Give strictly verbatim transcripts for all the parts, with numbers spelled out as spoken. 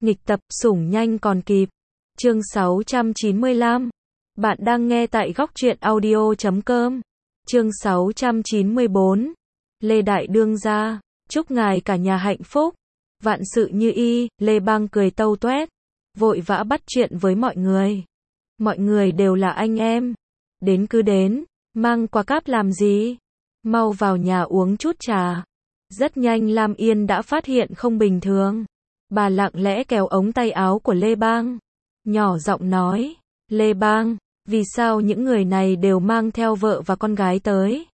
Nghịch tập, sủng nhanh còn kịp. Chương sáu trăm chín mươi lăm. Bạn đang nghe tại góc truyện audio chấm com. Chương sáu trăm chín mươi bốn. Lê Đại Đương gia, chúc ngài cả nhà hạnh phúc. Vạn sự như ý, Lê Bang cười tâu toét, vội vã bắt chuyện với mọi người. Mọi người đều là anh em. Đến cứ đến, mang quà cáp làm gì? Mau vào nhà uống chút trà. Rất nhanh Lam Yên đã phát hiện không bình thường. Bà lặng lẽ kéo ống tay áo của Lê Bang, nhỏ giọng nói, Lê Bang, vì sao những người này đều mang theo vợ và con gái tới?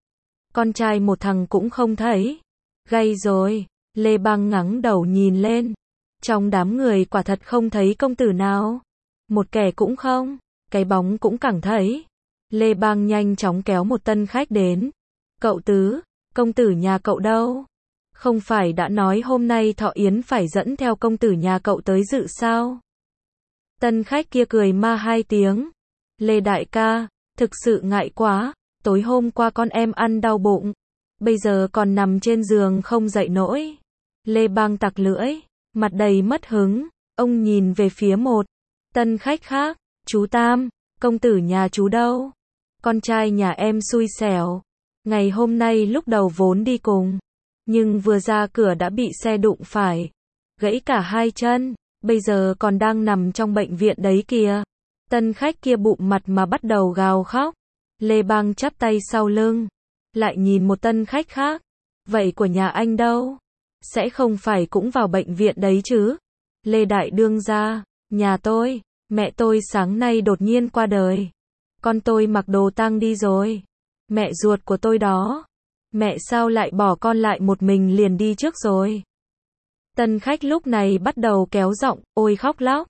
Con trai một thằng cũng không thấy. Gay rồi. Lê Bang ngẩng đầu nhìn lên. Trong đám người quả thật không thấy công tử nào. Một kẻ cũng không. Cái bóng cũng chẳng thấy. Lê Bang nhanh chóng kéo một tân khách đến. Cậu Tứ, công tử nhà cậu đâu? Không phải đã nói hôm nay thọ yến phải dẫn theo công tử nhà cậu tới dự sao? Tân khách kia cười ma hai tiếng. Lê đại ca, thực sự ngại quá, tối hôm qua con em ăn đau bụng, bây giờ còn nằm trên giường không dậy nổi. Lê Bang tặc lưỡi, mặt đầy mất hứng, ông nhìn về phía một tân khách khác, chú Tam, công tử nhà chú đâu? Con trai nhà em xui xẻo, ngày hôm nay lúc đầu vốn đi cùng, nhưng vừa ra cửa đã bị xe đụng phải, gãy cả hai chân, bây giờ còn đang nằm trong bệnh viện đấy kìa. Tân khách kia bụm mặt mà bắt đầu gào khóc. Lê Bang chắp tay sau lưng, lại nhìn một tân khách khác. Vậy của nhà anh đâu? Sẽ không phải cũng vào bệnh viện đấy chứ? Lê Đại Đương gia, nhà tôi, mẹ tôi sáng nay đột nhiên qua đời. Con tôi mặc đồ tang đi rồi. Mẹ ruột của tôi đó. Mẹ sao lại bỏ con lại một mình liền đi trước rồi? Tân khách lúc này bắt đầu kéo giọng, ôi khóc lóc.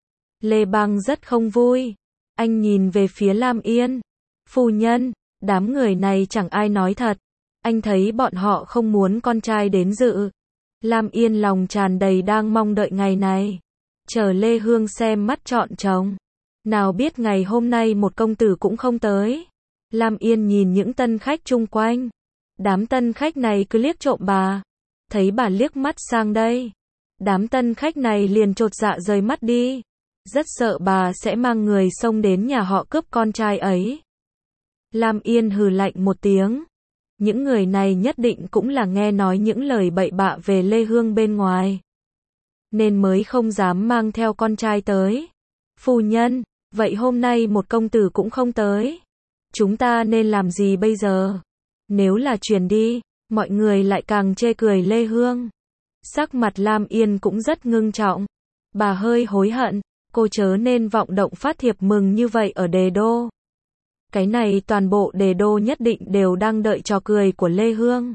Lê Bang rất không vui. Anh nhìn về phía Lam Yên. Phu nhân, đám người này chẳng ai nói thật. Anh thấy bọn họ không muốn con trai đến dự. Lam Yên lòng tràn đầy đang mong đợi ngày này. Chờ Lê Hương xem mắt chọn chồng. Nào biết ngày hôm nay một công tử cũng không tới. Lam Yên nhìn những tân khách chung quanh. Đám tân khách này cứ liếc trộm bà. Thấy bà liếc mắt sang đây. Đám tân khách này liền chột dạ rời mắt đi. Rất sợ bà sẽ mang người xông đến nhà họ cướp con trai ấy. Lam Yên hừ lạnh một tiếng. Những người này nhất định cũng là nghe nói những lời bậy bạ về Lê Hương bên ngoài, nên mới không dám mang theo con trai tới. Phu nhân, vậy hôm nay một công tử cũng không tới. Chúng ta nên làm gì bây giờ? Nếu là truyền đi, mọi người lại càng chê cười Lê Hương. Sắc mặt Lam Yên cũng rất ngưng trọng. Bà hơi hối hận. Cô chớ nên vọng động phát thiệp mừng như vậy ở Đề Đô. Cái này toàn bộ Đề Đô nhất định đều đang đợi trò cười của Lê Hương.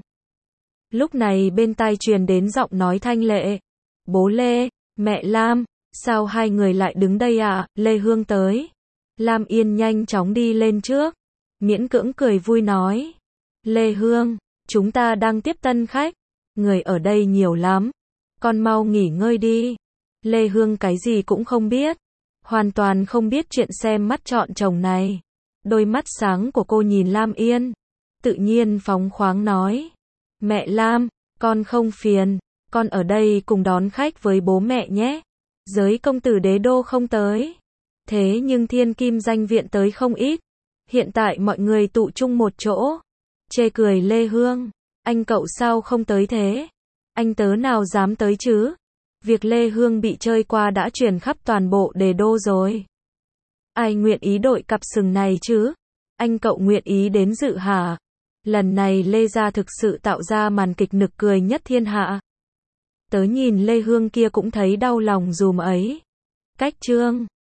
Lúc này bên tai truyền đến giọng nói thanh lệ. Bố Lê, mẹ Lam, sao hai người lại đứng đây ạ? À? Lê Hương tới. Lam Yên nhanh chóng đi lên trước. Miễn cưỡng cười vui nói. Lê Hương, chúng ta đang tiếp tân khách. Người ở đây nhiều lắm. Con mau nghỉ ngơi đi. Lê Hương cái gì cũng không biết. Hoàn toàn không biết chuyện xem mắt chọn chồng này. Đôi mắt sáng của cô nhìn Lam Yên. Tự nhiên phóng khoáng nói. Mẹ Lam, con không phiền. Con ở đây cùng đón khách với bố mẹ nhé. Giới công tử Đế Đô không tới. Thế nhưng thiên kim danh viện tới không ít. Hiện tại mọi người tụ chung một chỗ. Chê cười Lê Hương. Anh cậu sao không tới thế? Anh tớ nào dám tới chứ? Việc Lê Hương bị chơi qua đã truyền khắp toàn bộ Đề Đô rồi. Ai nguyện ý đội cặp sừng này chứ? Anh cậu nguyện ý đến dự hả? Lần này Lê gia thực sự tạo ra màn kịch nực cười nhất thiên hạ. Tớ nhìn Lê Hương kia cũng thấy đau lòng dùm ấy. Cách chương